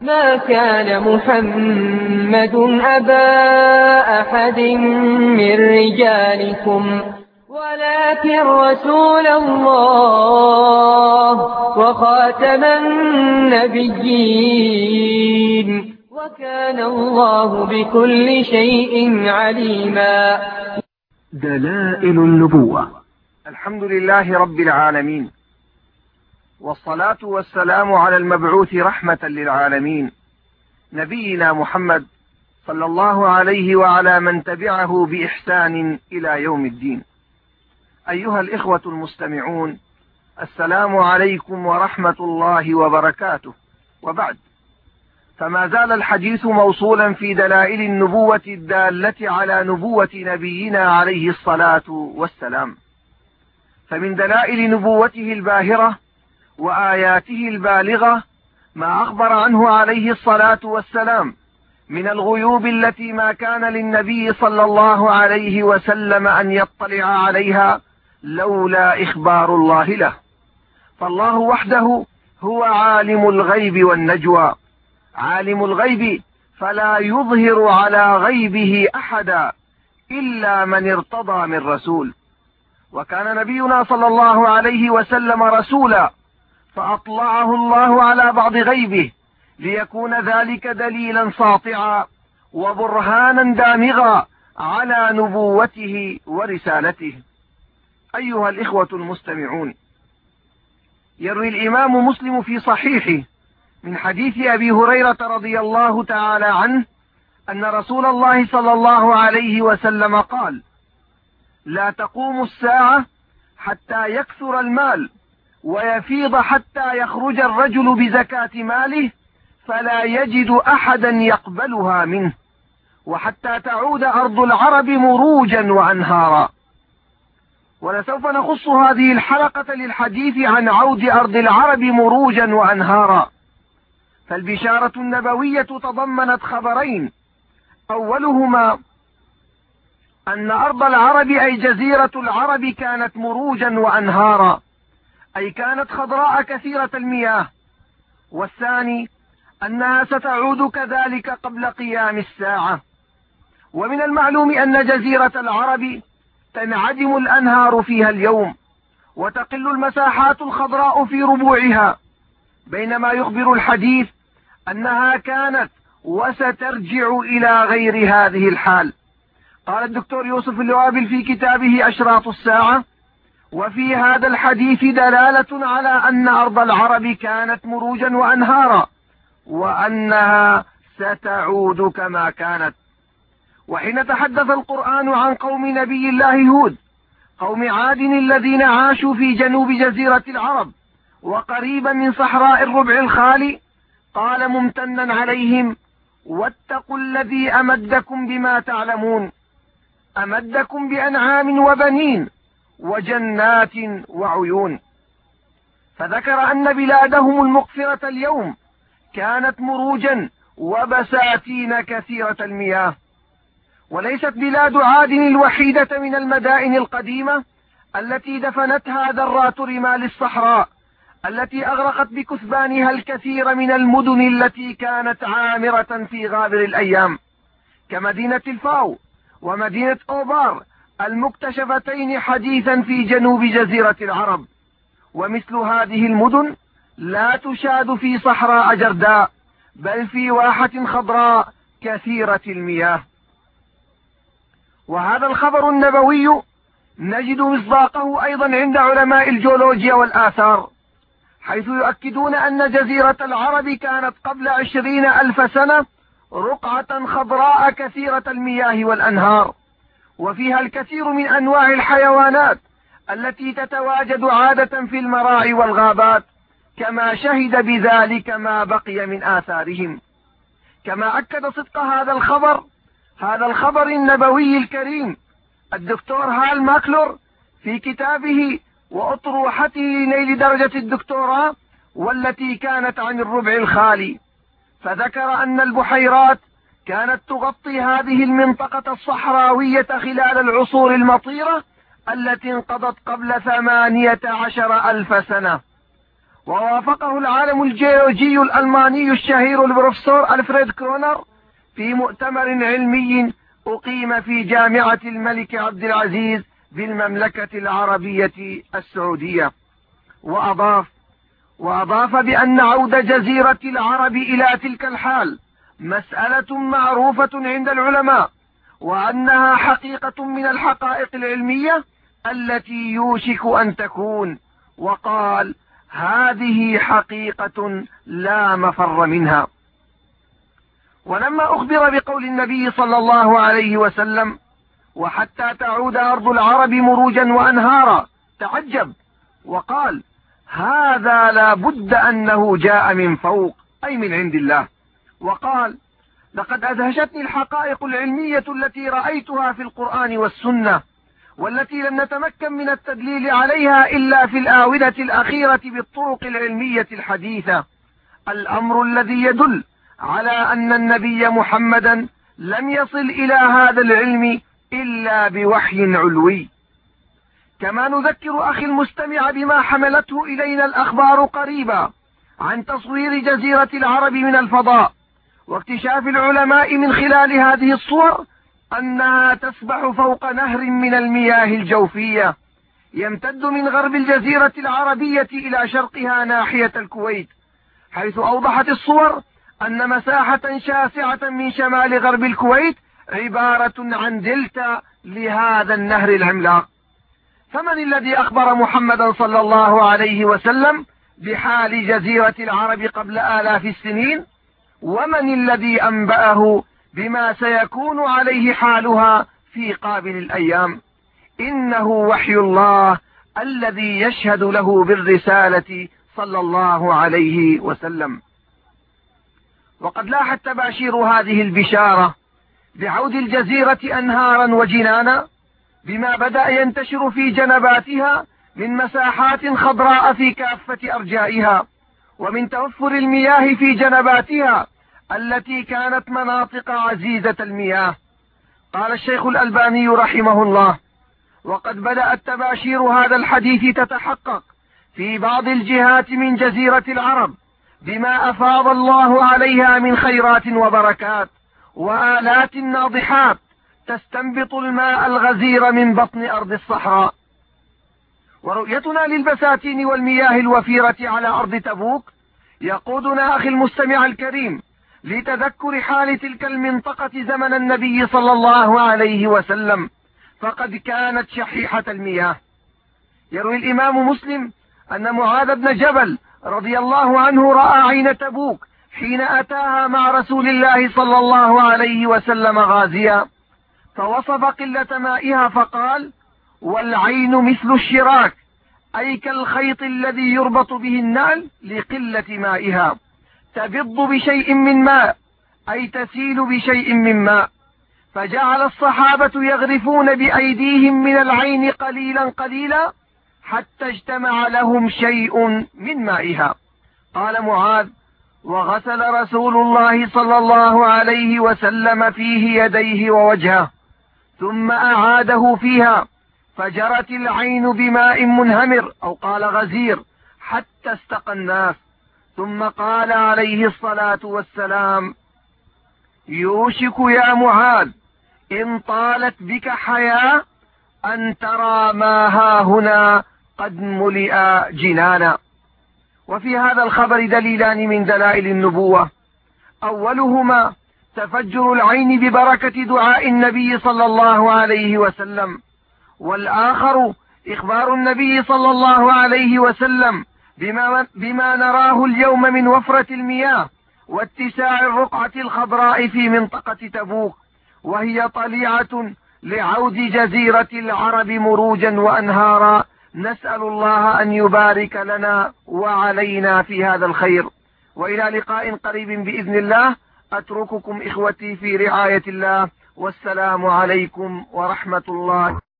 ما كان محمد أبا أحد من رجالكم ولكن رسول الله وخاتم النبيين وكان الله بكل شيء عليما. دلائل النبوة. الحمد لله رب العالمين، والصلاة والسلام على المبعوث رحمة للعالمين نبينا محمد صلى الله عليه وعلى من تبعه بإحسان إلى يوم الدين. أيها الإخوة المستمعون، السلام عليكم ورحمة الله وبركاته. وبعد، فما زال الحديث موصولا في دلائل النبوة الدالة على نبوة نبينا عليه الصلاة والسلام. فمن دلائل نبوته الباهرة وآياته البالغة ما أخبر عنه عليه الصلاة والسلام من الغيوب التي ما كان للنبي صلى الله عليه وسلم أن يطلع عليها لولا إخبار الله له. فالله وحده هو عالم الغيب والنجوى، عالم الغيب فلا يظهر على غيبه أحدا إلا من ارتضى من رسول. وكان نبينا صلى الله عليه وسلم رسولا، فأطلعه الله على بعض غيبه ليكون ذلك دليلا ساطعا وبرهانا دامغا على نبوته ورسالته. أيها الإخوة المستمعون، يروي الإمام مسلم في صحيحه من حديث أبي هريرة رضي الله تعالى عنه أن رسول الله صلى الله عليه وسلم قال: لا تقوم الساعة حتى يكثر المال ويفيض حتى يخرج الرجل بزكاة ماله فلا يجد أحدا يقبلها منه، وحتى تعود أرض العرب مروجا وأنهارا. ولسوف نخص هذه الحلقة للحديث عن عود أرض العرب مروجا وأنهارا. فالبشارة النبوية تضمنت خبرين: أولهما أن أرض العرب أي جزيرة العرب كانت مروجا وأنهارا، أي كانت خضراء كثيرة المياه. والثاني أنها ستعود كذلك قبل قيام الساعة. ومن المعلوم أن جزيرة العرب تنعدم الأنهار فيها اليوم وتقل المساحات الخضراء في ربوعها، بينما يخبر الحديث أنها كانت وسترجع إلى غير هذه الحال. قال الدكتور يوسف اللوابل في كتابه أشراط الساعة: وفي هذا الحديث دلالة على أن أرض العرب كانت مروجا وأنهارا وأنها ستعود كما كانت. وحين تحدث القرآن عن قوم نبي الله هود، قوم عاد الذين عاشوا في جنوب جزيرة العرب وقريبا من صحراء الربع الخالي، قال ممتنا عليهم: واتقوا الذي أمدكم بما تعلمون، أمدكم بأنعام وبنين وجنات وعيون. فذكر أن بلادهم المقفرة اليوم كانت مروجا وبساتين كثيرة المياه. وليست بلاد عاد الوحيدة من المدائن القديمة التي دفنتها ذرات رمال الصحراء التي أغرقت بكثبانها الكثير من المدن التي كانت عامرة في غابر الأيام، كمدينة الفاو ومدينة أوبار المكتشفتين حديثا في جنوب جزيرة العرب. ومثل هذه المدن لا تشاد في صحراء جرداء، بل في واحة خضراء كثيرة المياه. وهذا الخبر النبوي نجد مصداقه أيضا عند علماء الجيولوجيا والآثار، حيث يؤكدون أن جزيرة العرب كانت قبل 20,000 سنة رقعة خضراء كثيرة المياه والأنهار، وفيها الكثير من أنواع الحيوانات التي تتواجد عادة في المراعي والغابات، كما شهد بذلك ما بقي من آثارهم. كما أكد صدق هذا الخبر النبوي الكريم الدكتور هال ماكلور في كتابه وأطروحته لنيل درجة الدكتوراه والتي كانت عن الربع الخالي، فذكر أن البحيرات كانت تغطي هذه المنطقة الصحراوية خلال العصور المطيرة التي انقضت قبل 18,000 سنة. ووافقه العالم الجيولوجي الألماني الشهير البروفيسور ألفريد كرونر في مؤتمر علمي أقيم في جامعة الملك عبد العزيز بالمملكة العربية السعودية. وأضاف بأن عودة جزيرة العرب إلى تلك الحال مسألة معروفة عند العلماء، وأنها حقيقة من الحقائق العلمية التي يوشك أن تكون، وقال: هذه حقيقة لا مفر منها. ولما أخبر بقول النبي صلى الله عليه وسلم: وحتى تعود أرض العرب مروجا وأنهارا، تعجب وقال: هذا لا بد أنه جاء من فوق، أي من عند الله. وقال: لقد أدهشتني الحقائق العلمية التي رأيتها في القرآن والسنة، والتي لم نتمكن من التدليل عليها إلا في الآونة الأخيرة بالطرق العلمية الحديثة، الأمر الذي يدل على أن النبي محمدا لم يصل إلى هذا العلم إلا بوحي علوي. كما نذكر أخي المستمع بما حملته إلينا الأخبار قريبا عن تصوير جزيرة العرب من الفضاء، واكتشاف العلماء من خلال هذه الصور أنها تسبح فوق نهر من المياه الجوفية يمتد من غرب الجزيرة العربية إلى شرقها ناحية الكويت، حيث أوضحت الصور أن مساحة شاسعة من شمال غرب الكويت عبارة عن دلتا لهذا النهر العملاق. فمن الذي أخبر محمدا صلى الله عليه وسلم بحال جزيرة العرب قبل آلاف السنين؟ ومن الذي أنبأه بما سيكون عليه حالها في قابل الأيام؟ إنه وحي الله الذي يشهد له بالرسالة صلى الله عليه وسلم. وقد لاحت تباشير هذه البشارة بعود الجزيرة أنهارا وجنانا، بما بدأ ينتشر في جنباتها من مساحات خضراء في كافة أرجائها، ومن توفر المياه في جنباتها التي كانت مناطق عزيزة المياه. قال الشيخ الألباني رحمه الله: وقد بدأت تباشير هذا الحديث تتحقق في بعض الجهات من جزيرة العرب بما أفاض الله عليها من خيرات وبركات وآلات ناضحات تستنبط الماء الغزير من بطن أرض الصحراء. ورؤيتنا للبساتين والمياه الوفيرة على أرض تبوك يقودنا أخي المستمع الكريم لتذكر حال تلك المنطقة زمن النبي صلى الله عليه وسلم، فقد كانت شحيحة المياه. يروي الإمام مسلم أن معاذ بن جبل رضي الله عنه رأى عين تبوك حين أتاها مع رسول الله صلى الله عليه وسلم غازيا، فوصف قلة مائها فقال: والعين مثل الشراك، أي كالخيط الذي يربط به النعل لقلة مائها، تبض بشيء من ماء، أي تسيل بشيء من ماء. فجعل الصحابة يغرفون بأيديهم من العين قليلا قليلا حتى اجتمع لهم شيء من مائها. قال معاذ: وغسل رسول الله صلى الله عليه وسلم فيه يديه ووجهه، ثم أعاده فيها، فجرت العين بماء منهمر أو قال غزير حتى استقى الناس، ثم قال عليه الصلاة والسلام: يوشك يا معاذ إن طالت بك حياة أن ترى ما هاهنا قد ملئ جنانا. وفي هذا الخبر دليلان من دلائل النبوة: أولهما تفجر العين ببركة دعاء النبي صلى الله عليه وسلم، والآخر إخبار النبي صلى الله عليه وسلم بما نراه اليوم من وفرة المياه واتساع الرقعة الخضراء في منطقة تبوك، وهي طليعة لعود جزيرة العرب مروجا وأنهارا. نسأل الله أن يبارك لنا وعلينا في هذا الخير، وإلى لقاء قريب بإذن الله. أترككم إخوتي في رعاية الله، والسلام عليكم ورحمة الله.